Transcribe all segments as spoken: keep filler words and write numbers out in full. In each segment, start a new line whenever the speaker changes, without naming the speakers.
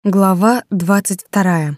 Глава двадцать вторая.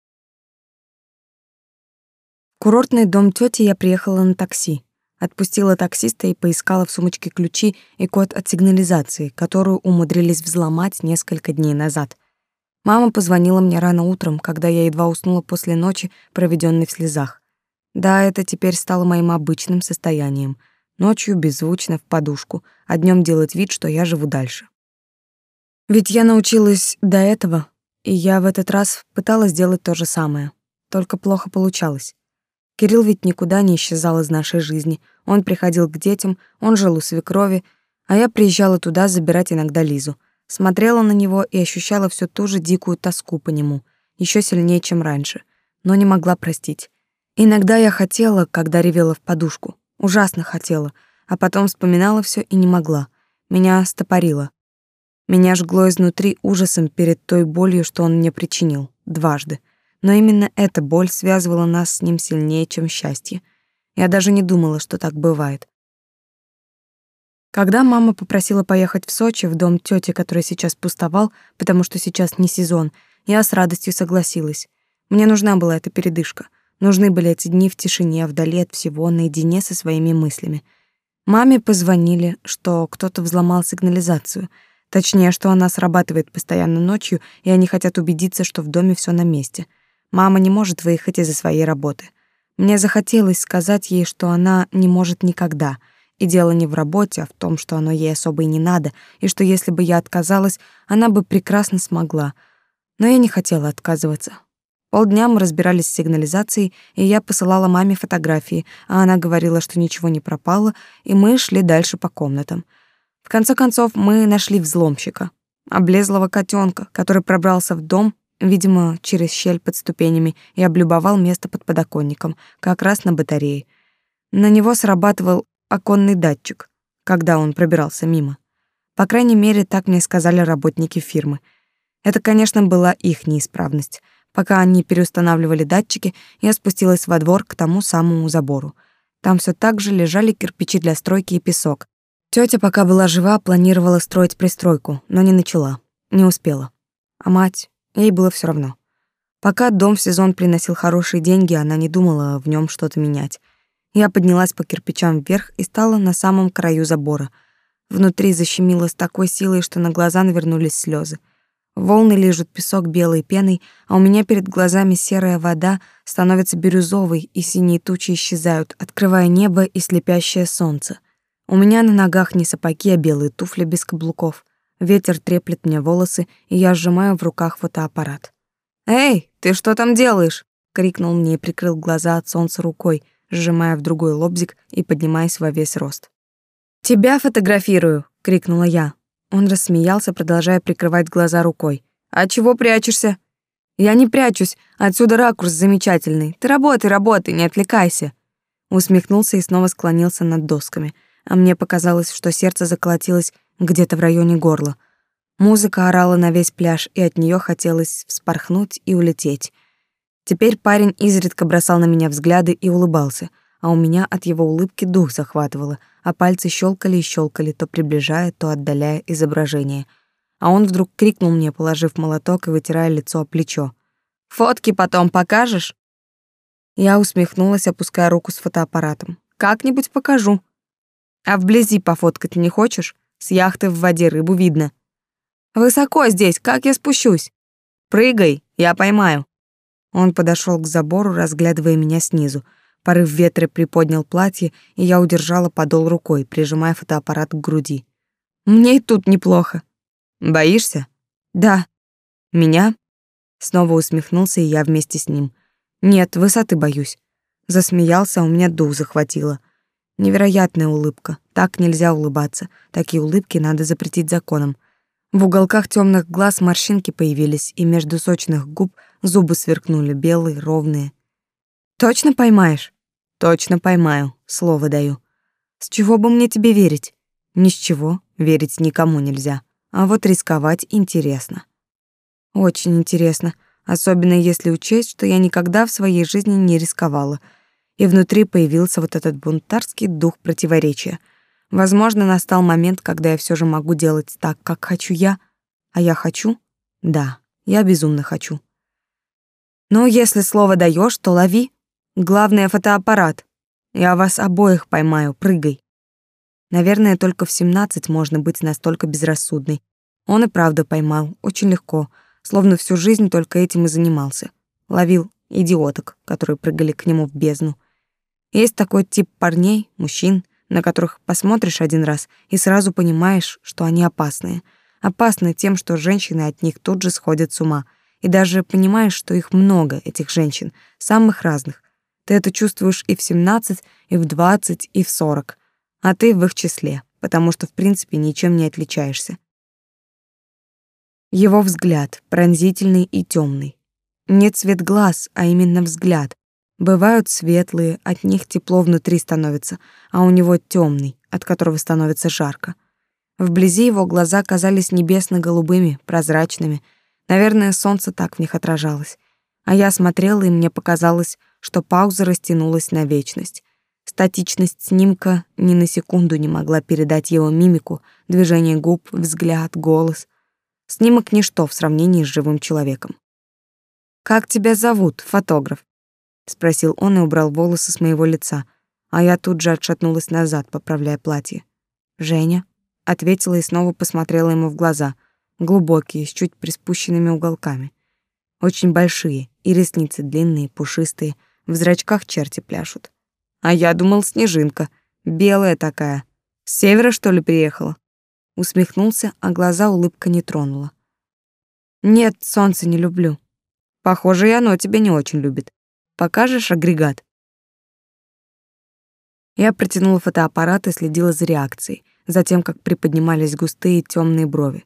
В курортный дом тёти я приехала на такси. Отпустила таксиста и поискала в сумочке ключи и код от сигнализации, которую умудрились взломать несколько дней назад. Мама позвонила мне рано утром, когда я едва уснула после ночи, проведённой в слезах. Да, это теперь стало моим обычным состоянием. Ночью беззвучно в подушку, а днём делать вид, что я живу дальше. Ведь я научилась до этого, и я в этот раз пыталась сделать то же самое. Только плохо получалось. Кирилл ведь никуда не исчезал из нашей жизни. Он приходил к детям, он жил у свекрови, а я приезжала туда забирать иногда Лизу. Смотрела на него и ощущала всю ту же дикую тоску по нему, еще сильнее, чем раньше, но не могла простить. Иногда я хотела, когда ревела в подушку, ужасно хотела, а потом вспоминала все и не могла. Меня стопорило. Меня жгло изнутри ужасом перед той болью, что он мне причинил, дважды. Но именно эта боль связывала нас с ним сильнее, чем счастье. Я даже не думала, что так бывает. Когда мама попросила поехать в Сочи, в дом тёти, который сейчас пустовал, потому что сейчас не сезон, я с радостью согласилась. Мне нужна была эта передышка. Нужны были эти дни в тишине, вдали от всего, наедине со своими мыслями. Маме позвонили, что кто-то взломал сигнализацию — Точнее, что она срабатывает постоянно ночью, и они хотят убедиться, что в доме всё на месте. Мама не может выехать из-за своей работы. Мне захотелось сказать ей, что она не может никогда. И дело не в работе, а в том, что оно ей особо и не надо, и что если бы я отказалась, она бы прекрасно смогла. Но я не хотела отказываться. Полдня мы разбирались с сигнализацией, и я посылала маме фотографии, а она говорила, что ничего не пропало, и мы шли дальше по комнатам. В конце концов, мы нашли взломщика, облезлого котенка, который пробрался в дом, видимо, через щель под ступенями, и облюбовал место под подоконником, как раз на батарее. На него срабатывал оконный датчик, когда он пробирался мимо. По крайней мере, так мне сказали работники фирмы. Это, конечно, была их неисправность. Пока они переустанавливали датчики, я спустилась во двор к тому самому забору. Там всё так же лежали кирпичи для стройки и песок. Тётя, пока была жива, планировала строить пристройку, но не начала, не успела. А мать, ей было всё равно. Пока дом в сезон приносил хорошие деньги, она не думала в нём что-то менять. Я поднялась по кирпичам вверх и стала на самом краю забора. Внутри защемило с такой силой, что на глаза навернулись слёзы. Волны лижут песок белой пеной, а у меня перед глазами серая вода становится бирюзовой, и синие тучи исчезают, открывая небо и слепящее солнце. У меня на ногах не сапоги, а белые туфли без каблуков. Ветер треплет мне волосы, и я сжимаю в руках фотоаппарат. «Эй, ты что там делаешь?» — крикнул мне и прикрыл глаза от солнца рукой, сжимая в другой лобзик и поднимаясь во весь рост. «Тебя фотографирую!» — крикнула я. Он рассмеялся, продолжая прикрывать глаза рукой. «А чего прячешься?» «Я не прячусь, отсюда ракурс замечательный. Ты работай, работай, не отвлекайся!» Усмехнулся и снова склонился над досками. А мне показалось, что сердце заколотилось где-то в районе горла. Музыка орала на весь пляж, и от неё хотелось вспорхнуть и улететь. Теперь парень изредка бросал на меня взгляды и улыбался, а у меня от его улыбки дух захватывало, а пальцы щёлкали и щёлкали, то приближая, то отдаляя изображение. А он вдруг крикнул мне, положив молоток и вытирая лицо о плечо: «Фотки потом покажешь?» Я усмехнулась, опуская руку с фотоаппаратом. «Как-нибудь покажу». «А вблизи пофоткать не хочешь? С яхты в воде рыбу видно». «Высоко здесь, как я спущусь?» «Прыгай, я поймаю». Он подошёл к забору, разглядывая меня снизу. Порыв ветра приподнял платье, и я удержала подол рукой, прижимая фотоаппарат к груди. «Мне и тут неплохо». «Боишься?» «Да». «Меня?» Снова усмехнулся, и я вместе с ним. «Нет, высоты боюсь». Засмеялся, а у меня дух захватило. Невероятная улыбка. Так нельзя улыбаться. Такие улыбки надо запретить законом. В уголках тёмных глаз морщинки появились, и между сочных губ зубы сверкнули, белые, ровные. «Точно поймаешь?» «Точно поймаю, слово даю». «С чего бы мне тебе верить?» «Ни с чего, верить никому нельзя. А вот рисковать интересно». «Очень интересно, особенно если учесть, что я никогда в своей жизни не рисковала». И внутри появился вот этот бунтарский дух противоречия. Возможно, настал момент, когда я всё же могу делать так, как хочу я. А я хочу? Да, Я безумно хочу. Ну, если слово даешь, то лови. Главное — фотоаппарат. Я вас обоих поймаю, прыгай. Наверное, только в семнадцать можно быть настолько безрассудной. Он и правда поймал, очень легко, словно всю жизнь только этим и занимался. Ловил идиоток, которые прыгали к нему в бездну. Есть такой тип парней, мужчин, на которых посмотришь один раз и сразу понимаешь, что они опасные. Опасны тем, что женщины от них тут же сходят с ума. И даже понимаешь, что их много, этих женщин, самых разных. Ты это чувствуешь и в семнадцать, и в двадцать, и в сорок. А ты в их числе, потому что в принципе ничем не отличаешься. Его взгляд пронзительный и темный. Не цвет глаз, а именно взгляд. Бывают светлые, от них тепло внутри становится, а у него темный, от которого становится жарко. Вблизи его глаза казались небесно-голубыми, прозрачными. Наверное, солнце так в них отражалось. А я смотрела, и мне показалось, что пауза растянулась на вечность. Статичность снимка ни на секунду не могла передать его мимику, движение губ, взгляд, голос. Снимок — ничто в сравнении с живым человеком. «Как тебя зовут, фотограф?» — спросил он и убрал волосы с моего лица, а я тут же отшатнулась назад, поправляя платье. «Женя», — ответила и снова посмотрела ему в глаза, глубокие, с чуть приспущенными уголками. Очень большие, и ресницы длинные, пушистые, в зрачках черти пляшут. А я думал, снежинка, белая такая. С севера, что ли, приехала? Усмехнулся, а глаза улыбка не тронула. Нет, солнце не люблю. Похоже, и оно тебя не очень любит. Покажешь агрегат? Я протянула фотоаппарат и следила за реакцией, за тем, как приподнимались густые темные брови.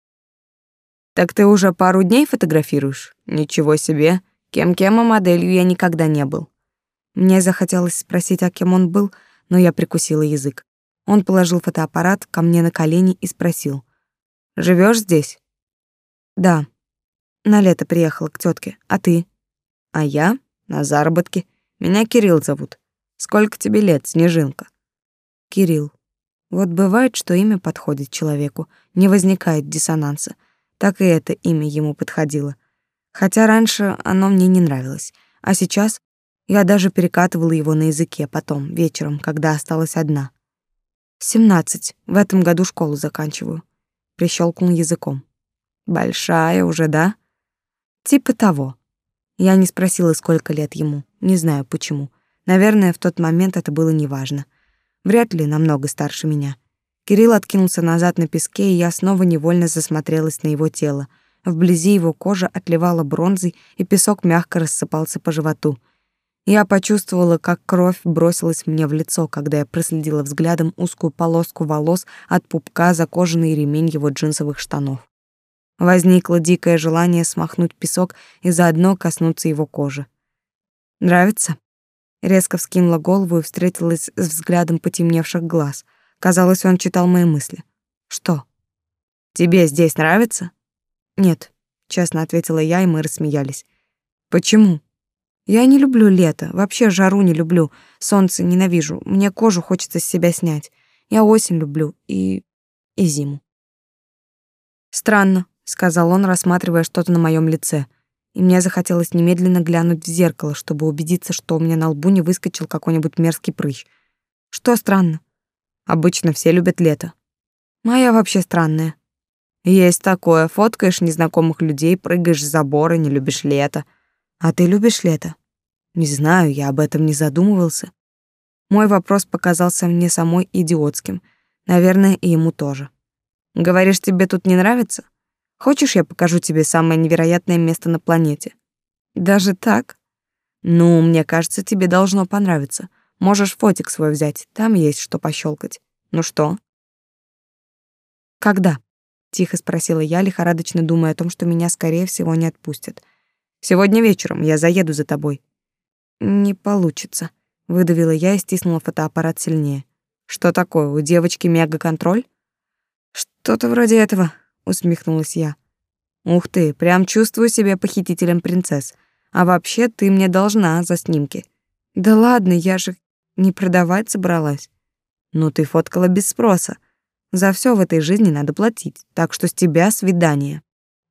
Так ты уже пару дней фотографируешь? Ничего себе. Кем-кем, а моделью я никогда не был. Мне захотелось спросить, а кем он был, но я прикусила язык. Он положил фотоаппарат ко мне на колени и спросил: «Живешь здесь?» «Да. На лето приехала к тетке. А ты?» «А я на заработки. Меня Кирилл зовут. Сколько тебе лет, Снежинка?» «Кирилл». Вот бывает, что имя подходит человеку, не возникает диссонанса. Так и это имя ему подходило. Хотя раньше оно мне не нравилось, а сейчас я даже перекатывала его на языке потом, вечером, когда осталась одна. «Семнадцать. В этом году школу заканчиваю», — прищелкнул языком. «Большая уже, да?» «Типа того». Я не спросила, сколько лет ему, не знаю почему. Наверное, в тот момент это было неважно. Вряд ли намного старше меня. Кирилл откинулся назад на песке, и я снова невольно засмотрелась на его тело. Вблизи его кожа отливала бронзой, и песок мягко рассыпался по животу. Я почувствовала, как кровь бросилась мне в лицо, когда я проследила взглядом узкую полоску волос от пупка за кожаный ремень его джинсовых штанов. Возникло дикое желание смахнуть песок и заодно коснуться его кожи. «Нравится?» Резко вскинула голову и встретилась с взглядом потемневших глаз. Казалось, он читал мои мысли. «Что? Тебе здесь нравится?» «Нет», — честно ответила я, и мы рассмеялись. «Почему?» «Я не люблю лето, вообще жару не люблю, солнце ненавижу, мне кожу хочется с себя снять. Я осень люблю и... и зиму». «Странно», — сказал он, рассматривая что-то на моем лице, и мне захотелось немедленно глянуть в зеркало, чтобы убедиться, что у меня на лбу не выскочил какой-нибудь мерзкий прыщ. «Что странно?» «Обычно все любят лето». «А я вообще странная». «Есть такое, фоткаешь незнакомых людей, прыгаешь с забора, не любишь лето». «А ты любишь лето?» «Не знаю, я об этом не задумывался». Мой вопрос показался мне самой идиотским. Наверное, и ему тоже. «Говоришь, тебе тут не нравится? Хочешь, я покажу тебе самое невероятное место на планете?» «Даже так?» «Ну, мне кажется, тебе должно понравиться. Можешь фотик свой взять, там есть что пощелкать. Ну что?» «Когда?» — тихо спросила я, лихорадочно думая о том, что меня, скорее всего, не отпустят. «Сегодня вечером я заеду за тобой». «Не получится», — выдавила я и стиснула фотоаппарат сильнее. «Что такое, у девочки мегаконтроль?» «Что-то вроде этого», — усмехнулась я. «Ух ты, прям чувствую себя похитителем принцесс. А вообще ты мне должна за снимки». «Да ладно, я же не продавать собралась». «Ну ты фоткала без спроса. За все в этой жизни надо платить, так что с тебя свидание».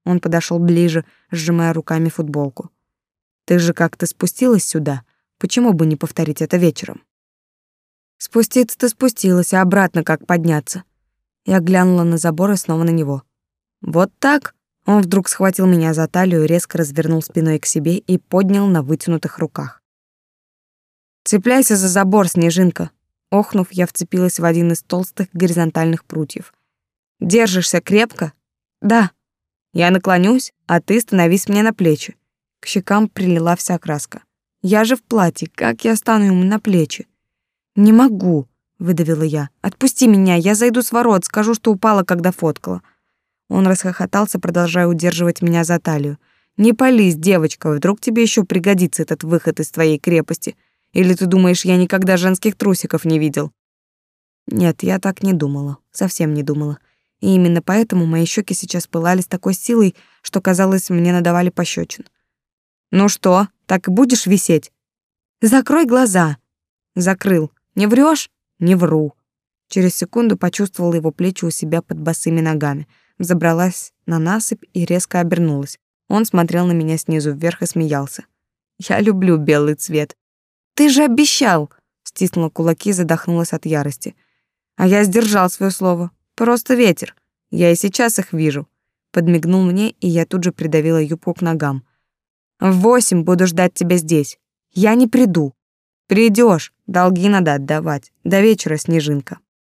Он подошел ближе, сжимая руками футболку. Ты же как-то спустилась сюда. Почему бы не повторить это вечером? Спуститься-то спустилась, а обратно как подняться? Я глянула на забор и снова на него. Вот так? Он вдруг схватил меня за талию, резко развернул спиной к себе и поднял на вытянутых руках. «Цепляйся за забор, Снежинка!» Охнув, я вцепилась в один из толстых горизонтальных прутьев. «Держишься крепко?» «Да». «Я наклонюсь, а ты становись мне на плечи». К щекам прилила вся краска. «Я же в платье, как я стану ему на плечи?» «Не могу», — выдавила я. «Отпусти меня, я зайду с ворот, скажу, что упала, когда фоткала». Он расхохотался, продолжая удерживать меня за талию. «Не пались, девочка, вдруг тебе еще пригодится этот выход из твоей крепости. Или ты думаешь, я никогда женских трусиков не видел?» Нет, я так не думала, совсем не думала. И именно поэтому мои щеки сейчас пылали с такой силой, что, казалось, мне надавали пощечин. «Ну что, так и будешь висеть?» «Закрой глаза!» «Закрыл. Не врешь?» «Не вру». Через секунду почувствовала его плечи у себя под босыми ногами, взобралась на насыпь и резко обернулась. Он смотрел на меня снизу вверх и смеялся. «Я люблю белый цвет». «Ты же обещал!» Стиснула кулаки и задохнулась от ярости. «А я сдержал свое слово. Просто ветер. Я и сейчас их вижу». Подмигнул мне, и я тут же придавила юбку к ногам. «В восемь буду ждать тебя здесь. Я не приду». «Придешь, долги надо отдавать. До вечера, Снежинка».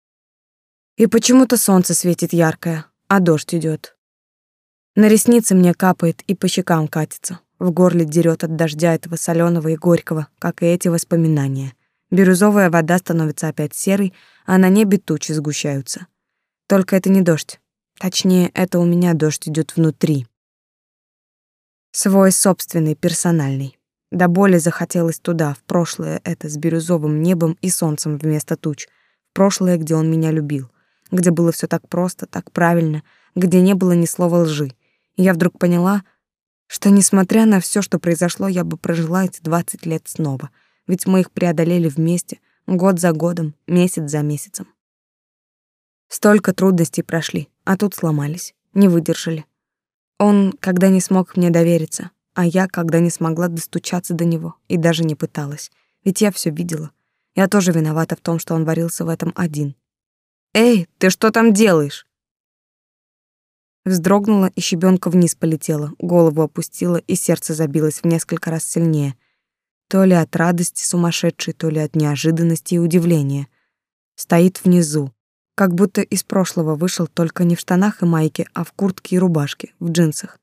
И почему-то солнце светит яркое, а дождь идет. На ресницы мне капает и по щекам катится. В горле дерет от дождя этого соленого и горького, как и эти воспоминания. Бирюзовая вода становится опять серой, а на небе тучи сгущаются. Только это не дождь. Точнее, это у меня дождь идет внутри. Свой собственный, персональный. До боли захотелось туда, в прошлое это с бирюзовым небом и солнцем вместо туч. В прошлое, где он меня любил. Где было все так просто, так правильно, где не было ни слова лжи. И я вдруг поняла, что, несмотря на все, что произошло, я бы прожила эти двадцать лет снова. Ведь мы их преодолели вместе, год за годом, месяц за месяцем. Столько трудностей прошли, а тут сломались, не выдержали. Он, когда не смог мне довериться, а я, когда не смогла достучаться до него и даже не пыталась. Ведь я все видела. Я тоже виновата в том, что он варился в этом один. «Эй, ты что там делаешь?» Вздрогнула, и щебенка вниз полетела, голову опустила, и сердце забилось в несколько раз сильнее. То ли от радости сумасшедшей, то ли от неожиданности и удивления. Стоит внизу, как будто из прошлого вышел, только не в штанах и майке, а в куртке и рубашке, в джинсах.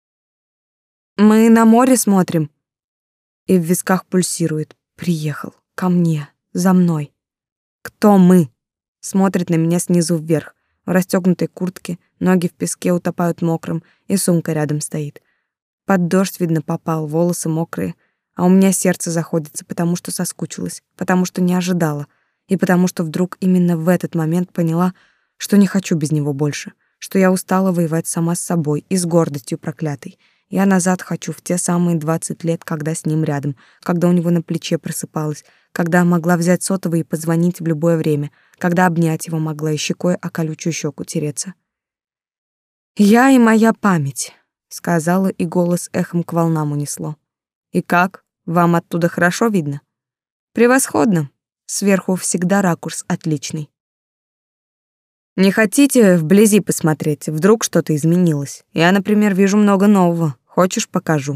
«Мы на море смотрим». И в висках пульсирует. Приехал. Ко мне. За мной. «Кто мы?» Смотрит на меня снизу вверх. В расстёгнутой куртке, ноги в песке утопают мокрым, и сумка рядом стоит. Под дождь, видно, попал, волосы мокрые. А у меня сердце заходится, потому что соскучилась, потому что не ожидала, и потому что вдруг именно в этот момент поняла, что не хочу без него больше, что я устала воевать сама с собой и с гордостью проклятой. Я назад хочу в те самые двадцать лет, когда с ним рядом, когда у него на плече просыпалась, когда могла взять сотовый и позвонить в любое время, когда обнять его могла и щекой о колючую щеку тереться. «Я и моя память», — сказала, и голос эхом к волнам унесло. «И как? Вам оттуда хорошо видно?» «Превосходно. Сверху всегда ракурс отличный». «Не хотите вблизи посмотреть? Вдруг что-то изменилось? Я, например, вижу много нового. Хочешь, покажу?»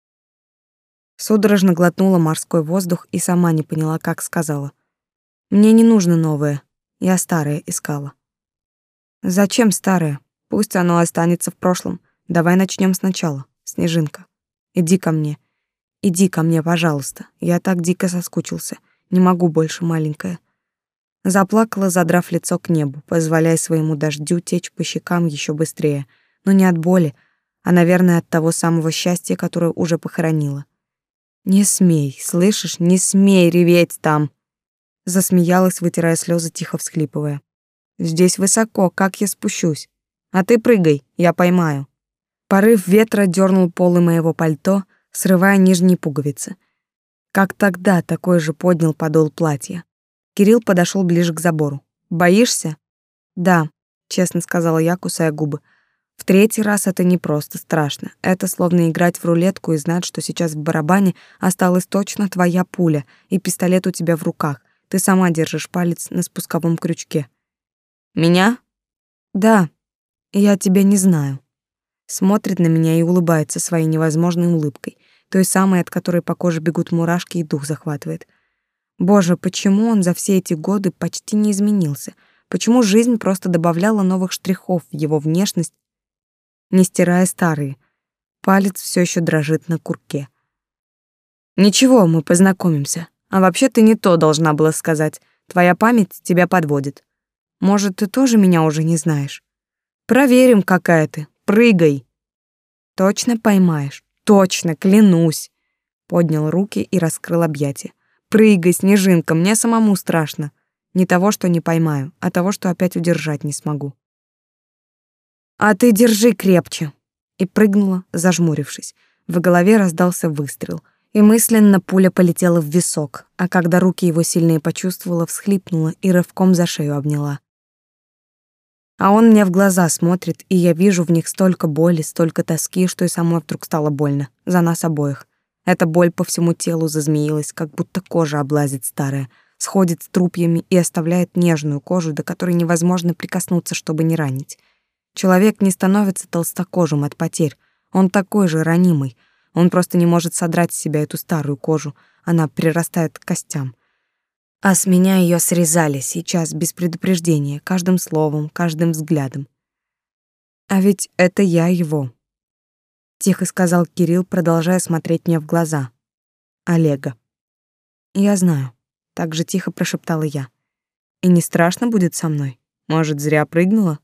Судорожно глотнула морской воздух и сама не поняла, как сказала. «Мне не нужно новое. Я старое искала». «Зачем старое? Пусть оно останется в прошлом. Давай начнем сначала. Снежинка, иди ко мне. Иди ко мне, пожалуйста. Я так дико соскучился. Не могу больше, маленькая». Заплакала, задрав лицо к небу, позволяя своему дождю течь по щекам еще быстрее, но не от боли, а, наверное, от того самого счастья, которое уже похоронила. «Не смей, слышишь, не смей реветь там!» Засмеялась, вытирая слезы, тихо всхлипывая. «Здесь высоко, как я спущусь? А ты прыгай, я поймаю». Порыв ветра дернул полы моего пальто, срывая нижние пуговицы. Как тогда такой же поднял подол платья. Кирилл подошел ближе к забору. «Боишься?» «Да», — честно сказала я, кусая губы. В третий раз это не просто страшно. Это словно играть в рулетку и знать, что сейчас в барабане осталась точно твоя пуля, и пистолет у тебя в руках. Ты сама держишь палец на спусковом крючке. Меня? Да. Я тебя не знаю. Смотрит на меня и улыбается своей невозможной улыбкой, той самой, от которой по коже бегут мурашки и дух захватывает. Боже, почему он за все эти годы почти не изменился? Почему жизнь просто добавляла новых штрихов в его внешность, не стирая старые? Палец все еще дрожит на курке. Ничего, мы познакомимся. А вообще ты не то должна была сказать. Твоя память тебя подводит. Может, ты тоже меня уже не знаешь? Проверим, какая ты. Прыгай. Точно поймаешь? Точно, клянусь. Поднял руки и раскрыл объятия. Прыгай, Снежинка, мне самому страшно. Не того, что не поймаю, а того, что опять удержать не смогу. А ты держи крепче. И прыгнула, зажмурившись. В голове раздался выстрел, и мысленно пуля полетела в висок, а когда руки его сильнее почувствовала, всхлипнула и рывком за шею обняла. А он мне в глаза смотрит, и я вижу в них столько боли, столько тоски, что и самой вдруг стало больно. За нас обоих. Эта боль по всему телу зазмеилась, как будто кожа облазит старая, сходит с трупьями и оставляет нежную кожу, до которой невозможно прикоснуться, чтобы не ранить. Человек не становится толстокожим от потерь. Он такой же ранимый. Он просто не может содрать с себя эту старую кожу. Она прирастает к костям. А с меня ее срезали сейчас без предупреждения, каждым словом, каждым взглядом. А ведь это я его. Тихо сказал Кирилл, продолжая смотреть мне в глаза. Олега. Я знаю. Так же тихо прошептала я. И не страшно будет со мной? Может, зря прыгнула?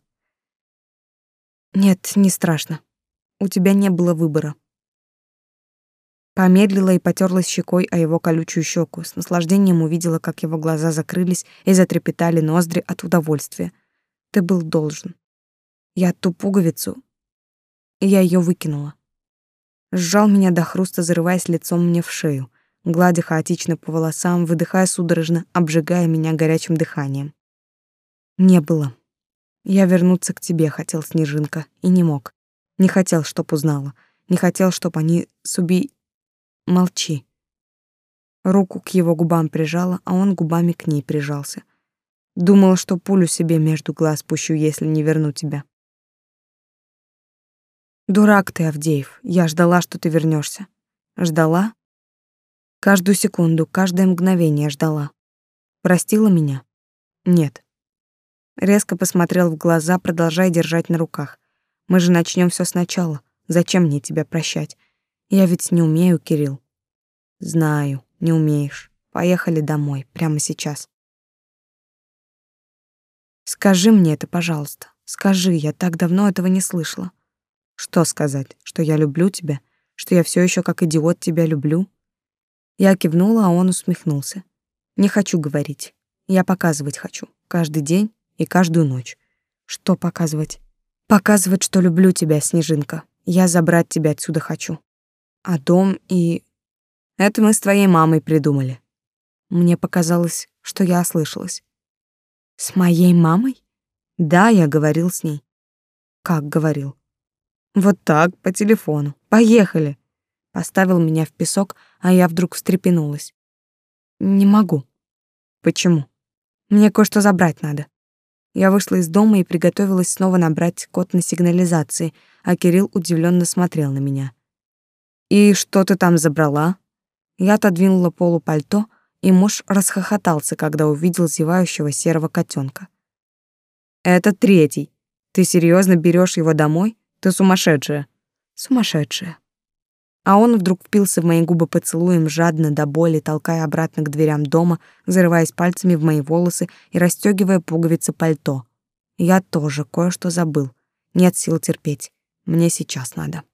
Нет, не страшно. У тебя не было выбора. Помедлила и потерлась щекой о его колючую щеку, с наслаждением увидела, как его глаза закрылись и затрепетали ноздри от удовольствия. Ты был должен. Я ту пуговицу, и я ее выкинула. Сжал меня до хруста, зарываясь лицом мне в шею, гладя хаотично по волосам, выдыхая судорожно, обжигая меня горячим дыханием. Не было. Я вернуться к тебе хотел, Снежинка, и не мог. Не хотел, чтоб узнала. Не хотел, чтоб они с уби... Молчи. Руку к его губам прижала, а он губами к ней прижался. Думала, что пулю себе между глаз пущу, если не верну тебя. Дурак ты, Авдеев. Я ждала, что ты вернешься. Ждала? Каждую секунду, каждое мгновение ждала. Простила меня? Нет. Резко посмотрел в глаза, продолжая держать на руках. Мы же начнем все сначала. Зачем мне тебя прощать? Я ведь не умею, Кирилл. Знаю, не умеешь. Поехали домой, прямо сейчас. Скажи мне это, пожалуйста. Скажи, я так давно этого не слышала. Что сказать? Что я люблю тебя? Что я все еще как идиот тебя люблю? Я кивнула, а он усмехнулся. Не хочу говорить. Я показывать хочу. Каждый день и каждую ночь. Что показывать? Показывать, что люблю тебя, Снежинка. Я забрать тебя отсюда хочу. А дом и... Это мы с твоей мамой придумали. Мне показалось, что я ослышалась. С моей мамой? Да, я говорил с ней. Как говорил? Вот так, по телефону. Поехали. Поставил меня в песок, а я вдруг встрепенулась. Не могу. Почему? Мне кое-что забрать надо. Я вышла из дома и приготовилась снова набрать код на сигнализации, а Кирилл удивленно смотрел на меня. «И что ты там забрала?» Я отодвинула полу пальто, и муж расхохотался, когда увидел зевающего серого котенка. «Это третий. Ты серьезно берешь его домой? Ты сумасшедшая». «Сумасшедшая». А он вдруг впился в мои губы поцелуем, жадно до боли, толкая обратно к дверям дома, зарываясь пальцами в мои волосы и расстегивая пуговицы пальто. Я тоже кое-что забыл. Нет сил терпеть. Мне сейчас надо.